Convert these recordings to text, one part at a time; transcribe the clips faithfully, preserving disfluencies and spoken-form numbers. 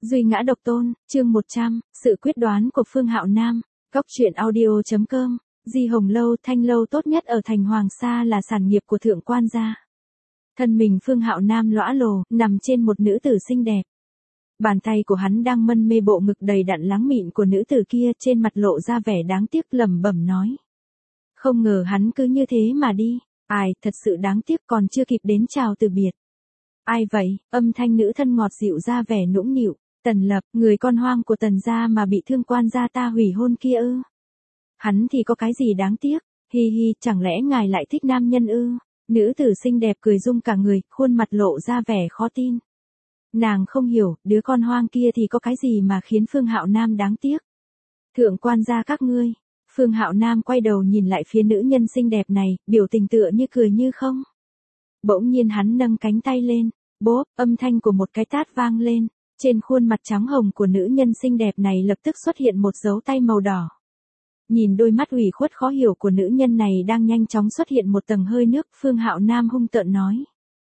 Duy ngã độc tôn, chương một trăm, sự quyết đoán của Phương Hạo Nam, Cóc truyện audio chấm com, Di Hồng Lâu, Thanh Lâu tốt nhất ở thành Hoàng Sa là sản nghiệp của thượng quan gia. Thân mình Phương Hạo Nam lõa lồ, nằm trên một nữ tử xinh đẹp. Bàn tay của hắn đang mân mê bộ ngực đầy đặn láng mịn của nữ tử kia, trên mặt lộ ra vẻ đáng tiếc lẩm bẩm nói. Không ngờ hắn cứ như thế mà đi, ai, thật sự đáng tiếc, còn chưa kịp đến chào từ biệt. Ai vậy? Âm thanh nữ thân ngọt dịu ra vẻ nũng nịu. Tần Lập, người con hoang của Tần gia mà bị thương quan gia ta hủy hôn kia ư? Hắn thì có cái gì đáng tiếc? Hi hi, chẳng lẽ ngài lại thích nam nhân ư? Nữ tử xinh đẹp cười rung cả người, khuôn mặt lộ ra vẻ khó tin. Nàng không hiểu, đứa con hoang kia thì có cái gì mà khiến Phương Hạo Nam đáng tiếc? Thượng quan gia các ngươi. Phương Hạo Nam quay đầu nhìn lại phía nữ nhân xinh đẹp này, biểu tình tựa như cười như không. Bỗng nhiên hắn nâng cánh tay lên, bốp, âm thanh của một cái tát vang lên. Trên khuôn mặt trắng hồng của nữ nhân xinh đẹp này lập tức xuất hiện một dấu tay màu đỏ. Nhìn đôi mắt ủy khuất khó hiểu của nữ nhân này đang nhanh chóng xuất hiện một tầng hơi nước, Phương Hạo Nam hung tợn nói.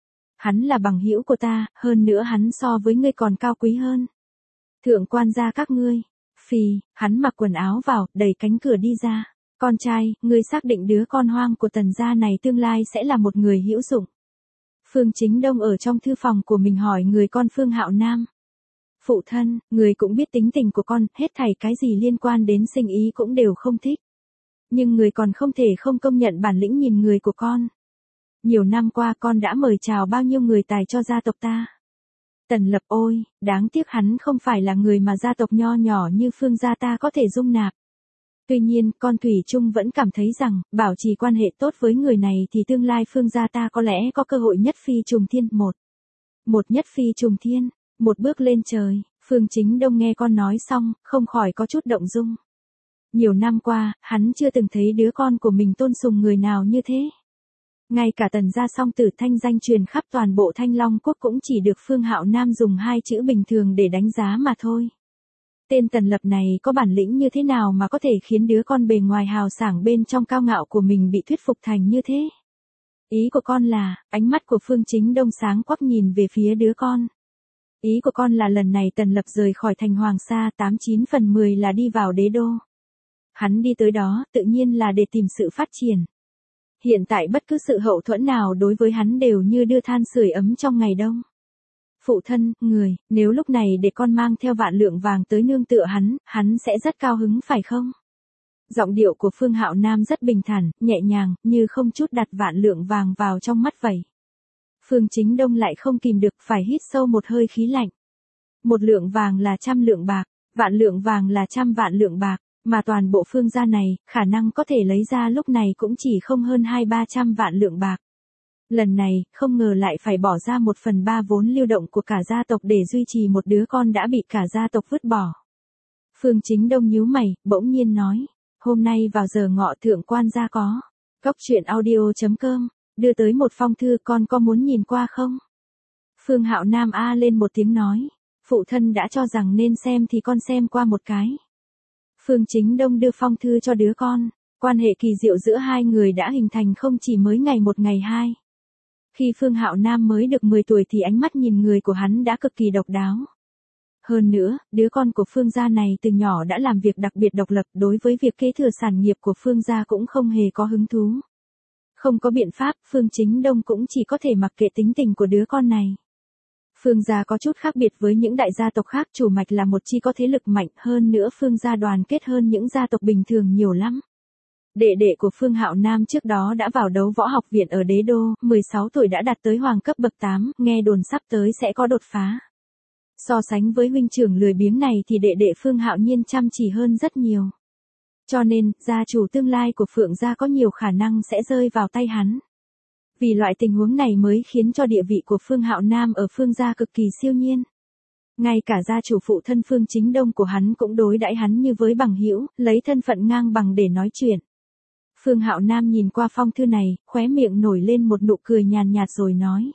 Hắn là bằng hữu của ta, hơn nữa hắn so với ngươi còn cao quý hơn. Thượng quan gia các ngươi. Phì, hắn mặc quần áo vào, đẩy cánh cửa đi ra. Con trai, ngươi xác định đứa con hoang của Tần gia này tương lai sẽ là một người hữu dụng. Phương Chính Đông ở trong thư phòng của mình hỏi người con Phương Hạo Nam. Phụ thân, người cũng biết tính tình của con, hết thảy cái gì liên quan đến sinh ý cũng đều không thích. Nhưng người còn không thể không công nhận bản lĩnh nhìn người của con. Nhiều năm qua con đã mời chào bao nhiêu người tài cho gia tộc ta. Tần Lập ôi, đáng tiếc hắn không phải là người mà gia tộc nho nhỏ như Phương gia ta có thể dung nạp. Tuy nhiên, con Thủy Trung vẫn cảm thấy rằng, bảo trì quan hệ tốt với người này thì tương lai Phương gia ta có lẽ có cơ hội nhất phi trùng thiên. Một. Một nhất phi trùng thiên. Một bước lên trời, Phương Chính Đông nghe con nói xong, không khỏi có chút động dung. Nhiều năm qua, hắn chưa từng thấy đứa con của mình tôn sùng người nào như thế. Ngay cả Tần gia song tử thanh danh truyền khắp toàn bộ Thanh Long quốc cũng chỉ được Phương Hạo Nam dùng hai chữ bình thường để đánh giá mà thôi. Tên Tần Lập này có bản lĩnh như thế nào mà có thể khiến đứa con bề ngoài hào sảng bên trong cao ngạo của mình bị thuyết phục thành như thế? Ý của con là, ánh mắt của Phương Chính Đông sáng quắc nhìn về phía đứa con. Ý của con là lần này Tần Lập rời khỏi thành Hoàng Sa tám chín phần mười là đi vào đế đô. Hắn đi tới đó tự nhiên là để tìm sự phát triển. Hiện tại bất cứ sự hậu thuẫn nào đối với hắn đều như đưa than sưởi ấm trong ngày đông. Phụ thân, người, nếu lúc này để con mang theo vạn lượng vàng tới nương tựa hắn, hắn sẽ rất cao hứng phải không? Giọng điệu của Phương Hạo Nam rất bình thản, nhẹ nhàng, như không chút đặt vạn lượng vàng vào trong mắt vậy. Phương Chính Đông lại không kìm được phải hít sâu một hơi khí lạnh. Một lượng vàng là trăm lượng bạc, vạn lượng vàng là trăm vạn lượng bạc, mà toàn bộ Phương gia này, khả năng có thể lấy ra lúc này cũng chỉ không hơn hai ba trăm vạn lượng bạc. Lần này, không ngờ lại phải bỏ ra một phần ba vốn lưu động của cả gia tộc để duy trì một đứa con đã bị cả gia tộc vứt bỏ. Phương Chính Đông nhíu mày, bỗng nhiên nói, hôm nay vào giờ ngọ thượng quan gia có. Cóc truyện audio chấm com. Đưa tới một phong thư, con có muốn nhìn qua không? Phương Hạo Nam a lên một tiếng nói. Phụ thân đã cho rằng nên xem thì con xem qua một cái. Phương Chính Đông đưa phong thư cho đứa con. Quan hệ kỳ diệu giữa hai người đã hình thành không chỉ mới ngày một ngày hai. Khi Phương Hạo Nam mới được mười tuổi thì ánh mắt nhìn người của hắn đã cực kỳ độc đáo. Hơn nữa, đứa con của Phương gia này từ nhỏ đã làm việc đặc biệt độc lập, đối với việc kế thừa sản nghiệp của Phương gia cũng không hề có hứng thú. Không có biện pháp, Phương Chính Đông cũng chỉ có thể mặc kệ tính tình của đứa con này. Phương gia có chút khác biệt với những đại gia tộc khác, chủ mạch là một chi có thế lực mạnh, hơn nữa Phương gia đoàn kết hơn những gia tộc bình thường nhiều lắm. Đệ đệ của Phương Hạo Nam trước đó đã vào đấu võ học viện ở đế đô, mười sáu tuổi đã đạt tới hoàng cấp bậc tám, nghe đồn sắp tới sẽ có đột phá. So sánh với huynh trưởng lười biếng này thì đệ đệ Phương Hạo Nhiên chăm chỉ hơn rất nhiều. Cho nên, gia chủ tương lai của Phượng gia có nhiều khả năng sẽ rơi vào tay hắn. Vì loại tình huống này mới khiến cho địa vị của Phương Hạo Nam ở Phương gia cực kỳ siêu nhiên. Ngay cả gia chủ phụ thân Phương Chính Đông của hắn cũng đối đãi hắn như với bằng hữu, lấy thân phận ngang bằng để nói chuyện. Phương Hạo Nam nhìn qua phong thư này, khóe miệng nổi lên một nụ cười nhàn nhạt rồi nói.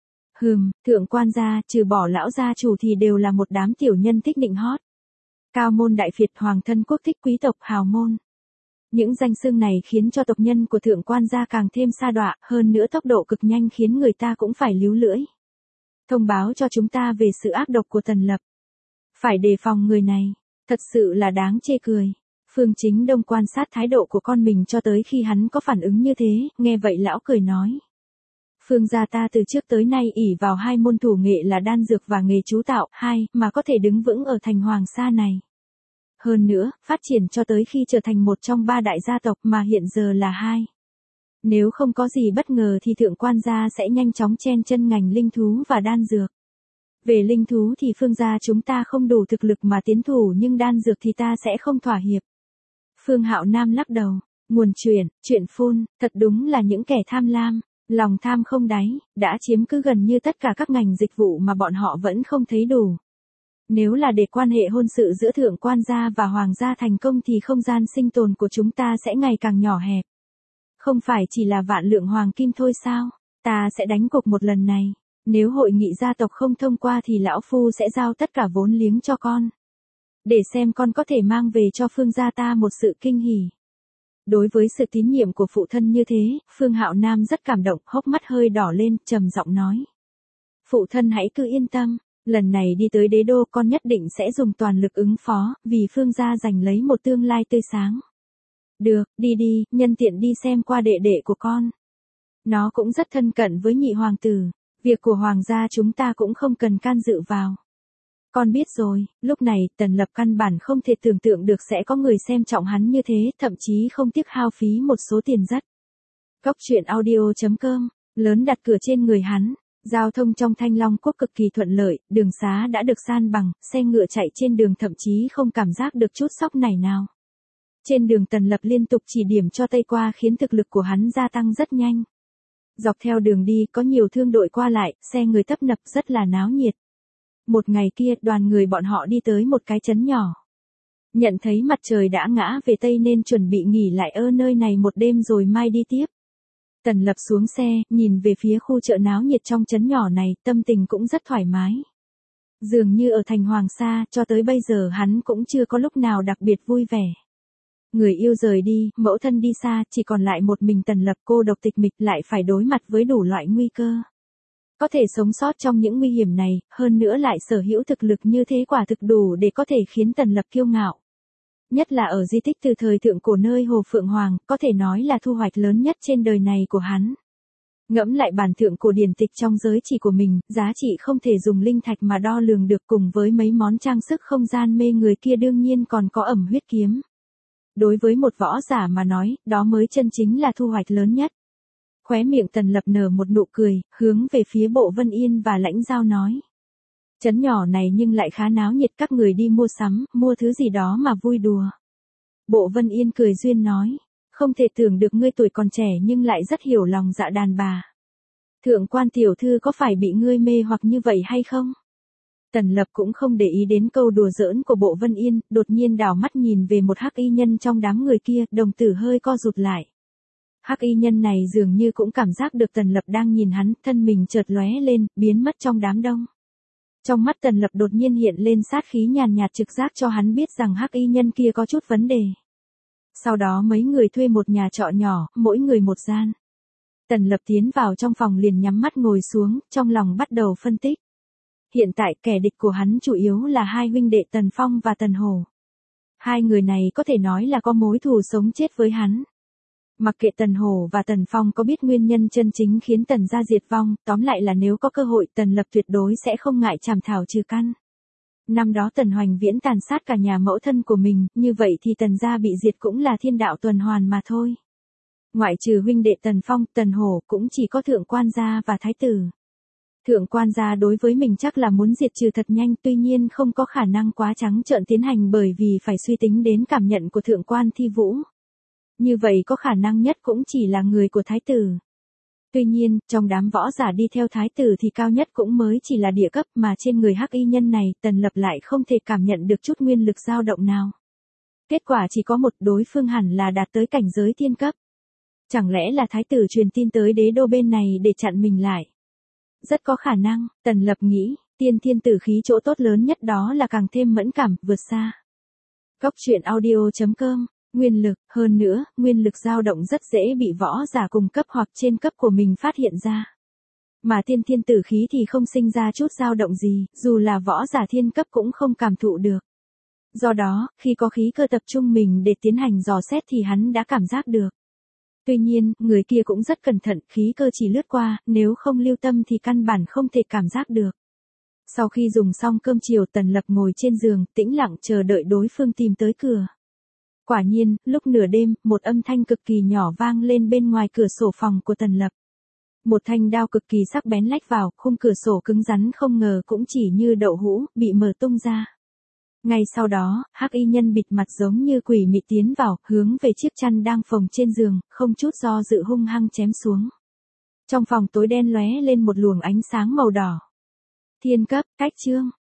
Hừm, thượng quan gia, trừ bỏ lão gia chủ thì đều là một đám tiểu nhân thích nịnh hót. Cao môn đại phiệt, hoàng thân quốc thích, quý tộc hào môn. Những danh xưng này khiến cho tộc nhân của thượng quan gia càng thêm sa đọa, hơn nữa tốc độ cực nhanh khiến người ta cũng phải líu lưỡi. Thông báo cho chúng ta về sự ác độc của Tần Lập. Phải đề phòng người này, thật sự là đáng chê cười. Phương Chính Đông quan sát thái độ của con mình cho tới khi hắn có phản ứng như thế, nghe vậy lão cười nói. Phương gia ta từ trước tới nay ỷ vào hai môn thủ nghệ là đan dược và nghề chú tạo, hai, mà có thể đứng vững ở thành Hoàng Sa này. Hơn nữa, phát triển cho tới khi trở thành một trong ba đại gia tộc mà hiện giờ là hai. Nếu không có gì bất ngờ thì thượng quan gia sẽ nhanh chóng chen chân ngành linh thú và đan dược. Về linh thú thì Phương gia chúng ta không đủ thực lực mà tiến thủ, nhưng đan dược thì ta sẽ không thỏa hiệp. Phương Hạo Nam lắc đầu, nguồn chuyện, chuyện phun, thật đúng là những kẻ tham lam, lòng tham không đáy, đã chiếm cứ gần như tất cả các ngành dịch vụ mà bọn họ vẫn không thấy đủ. Nếu là để quan hệ hôn sự giữa thượng quan gia và hoàng gia thành công thì không gian sinh tồn của chúng ta sẽ ngày càng nhỏ hẹp. Không phải chỉ là vạn lượng hoàng kim thôi sao? Ta sẽ đánh cuộc một lần này. Nếu hội nghị gia tộc không thông qua thì lão phu sẽ giao tất cả vốn liếng cho con. Để xem con có thể mang về cho Phương gia ta một sự kinh hỉ. Đối với sự tín nhiệm của phụ thân như thế, Phương Hạo Nam rất cảm động, hốc mắt hơi đỏ lên, trầm giọng nói. Phụ thân hãy cứ yên tâm, lần này đi tới đế đô con nhất định sẽ dùng toàn lực ứng phó, vì Phương gia giành lấy một tương lai tươi sáng. Được, đi đi, nhân tiện đi xem qua đệ đệ của con. Nó cũng rất thân cận với nhị hoàng tử, việc của hoàng gia chúng ta cũng không cần can dự vào. Con biết rồi, lúc này Tần Lập căn bản không thể tưởng tượng được sẽ có người xem trọng hắn như thế, thậm chí không tiếc hao phí một số tiền rất. Cốc truyện audio chấm com, lớn đặt cửa trên người hắn. Giao thông trong Thanh Long Quốc cực kỳ thuận lợi, đường xá đã được san bằng, xe ngựa chạy trên đường thậm chí không cảm giác được chút sóc nảy nào. Trên đường Tần Lập liên tục chỉ điểm cho Tây qua khiến thực lực của hắn gia tăng rất nhanh. Dọc theo đường đi có nhiều thương đội qua lại, xe người tấp nập rất là náo nhiệt. Một ngày kia đoàn người bọn họ đi tới một cái trấn nhỏ. Nhận thấy mặt trời đã ngã về Tây nên chuẩn bị nghỉ lại ở nơi này một đêm rồi mai đi tiếp. Tần Lập xuống xe, nhìn về phía khu chợ náo nhiệt trong trấn nhỏ này, tâm tình cũng rất thoải mái. Dường như ở thành Hoàng Sa, cho tới bây giờ hắn cũng chưa có lúc nào đặc biệt vui vẻ. Người yêu rời đi, mẫu thân đi xa, chỉ còn lại một mình Tần Lập cô độc tịch mịch lại phải đối mặt với đủ loại nguy cơ. Có thể sống sót trong những nguy hiểm này, hơn nữa lại sở hữu thực lực như thế quả thực đủ để có thể khiến Tần Lập kiêu ngạo. Nhất là ở di tích từ thời thượng cổ nơi Hồ Phượng Hoàng, có thể nói là thu hoạch lớn nhất trên đời này của hắn. Ngẫm lại bản thượng cổ điển tịch trong giới chỉ của mình, giá trị không thể dùng linh thạch mà đo lường được, cùng với mấy món trang sức không gian mê người kia đương nhiên còn có ẩm huyết kiếm. Đối với một võ giả mà nói, đó mới chân chính là thu hoạch lớn nhất. Khóe miệng Tần Lập nở một nụ cười, hướng về phía Bộ Vân Yên và Lãnh Giao nói. Trấn nhỏ này nhưng lại khá náo nhiệt, các người đi mua sắm, mua thứ gì đó mà vui đùa. Bộ Vân Yên cười duyên nói, không thể tưởng được ngươi tuổi còn trẻ nhưng lại rất hiểu lòng dạ đàn bà. Thượng quan tiểu thư có phải bị ngươi mê hoặc như vậy hay không? Tần Lập cũng không để ý đến câu đùa giỡn của Bộ Vân Yên, đột nhiên đảo mắt nhìn về một hắc y nhân trong đám người kia, đồng tử hơi co rụt lại. Hắc y nhân này dường như cũng cảm giác được Tần Lập đang nhìn hắn, thân mình chợt lóe lên, biến mất trong đám đông. Trong mắt Tần Lập đột nhiên hiện lên sát khí nhàn nhạt trực giác cho hắn biết rằng hắc y nhân kia có chút vấn đề. Sau đó mấy người thuê một nhà trọ nhỏ, mỗi người một gian. Tần Lập tiến vào trong phòng liền nhắm mắt ngồi xuống, trong lòng bắt đầu phân tích. Hiện tại kẻ địch của hắn chủ yếu là hai huynh đệ Tần Phong và Tần Hổ. Hai người này có thể nói là có mối thù sống chết với hắn. Mặc kệ Tần Hổ và Tần Phong có biết nguyên nhân chân chính khiến Tần gia diệt vong, tóm lại là nếu có cơ hội Tần Lập tuyệt đối sẽ không ngại chảm thảo trừ căn. Năm đó Tần Hoành Viễn tàn sát cả nhà mẫu thân của mình, như vậy thì Tần gia bị diệt cũng là thiên đạo tuần hoàn mà thôi. Ngoại trừ huynh đệ Tần Phong, Tần Hổ cũng chỉ có thượng quan gia và thái tử. Thượng quan gia đối với mình chắc là muốn diệt trừ thật nhanh, tuy nhiên không có khả năng quá trắng trợn tiến hành bởi vì phải suy tính đến cảm nhận của thượng quan Thi Vũ. Như vậy có khả năng nhất cũng chỉ là người của thái tử. Tuy nhiên, trong đám võ giả đi theo thái tử thì cao nhất cũng mới chỉ là địa cấp, mà trên người hắc y nhân này Tần Lập lại không thể cảm nhận được chút nguyên lực dao động nào. Kết quả chỉ có một, đối phương hẳn là đạt tới cảnh giới thiên cấp. Chẳng lẽ là thái tử truyền tin tới đế đô bên này để chặn mình lại? Rất có khả năng, Tần Lập nghĩ, tiên thiên tử khí chỗ tốt lớn nhất đó là càng thêm mẫn cảm, vượt xa. Cốc truyện audio chấm com, nguyên lực, hơn nữa, nguyên lực dao động rất dễ bị võ giả cùng cấp hoặc trên cấp của mình phát hiện ra. Mà tiên thiên tử khí thì không sinh ra chút dao động gì, dù là võ giả thiên cấp cũng không cảm thụ được. Do đó, khi có khí cơ tập trung mình để tiến hành dò xét thì hắn đã cảm giác được. Tuy nhiên, người kia cũng rất cẩn thận, khí cơ chỉ lướt qua, nếu không lưu tâm thì căn bản không thể cảm giác được. Sau khi dùng xong cơm chiều, Tần Lập ngồi trên giường, tĩnh lặng chờ đợi đối phương tìm tới cửa. Quả nhiên, lúc nửa đêm, một âm thanh cực kỳ nhỏ vang lên bên ngoài cửa sổ phòng của Tần Lập. Một thanh đao cực kỳ sắc bén lách vào, khung cửa sổ cứng rắn không ngờ cũng chỉ như đậu hũ, bị mở tung ra. Ngay sau đó, hắc y nhân bịt mặt giống như quỷ mị tiến vào, hướng về chiếc chăn đang phồng trên giường, không chút do dự hung hăng chém xuống. Trong phòng tối đen lóe lên một luồng ánh sáng màu đỏ. Thiên cấp, cách chương.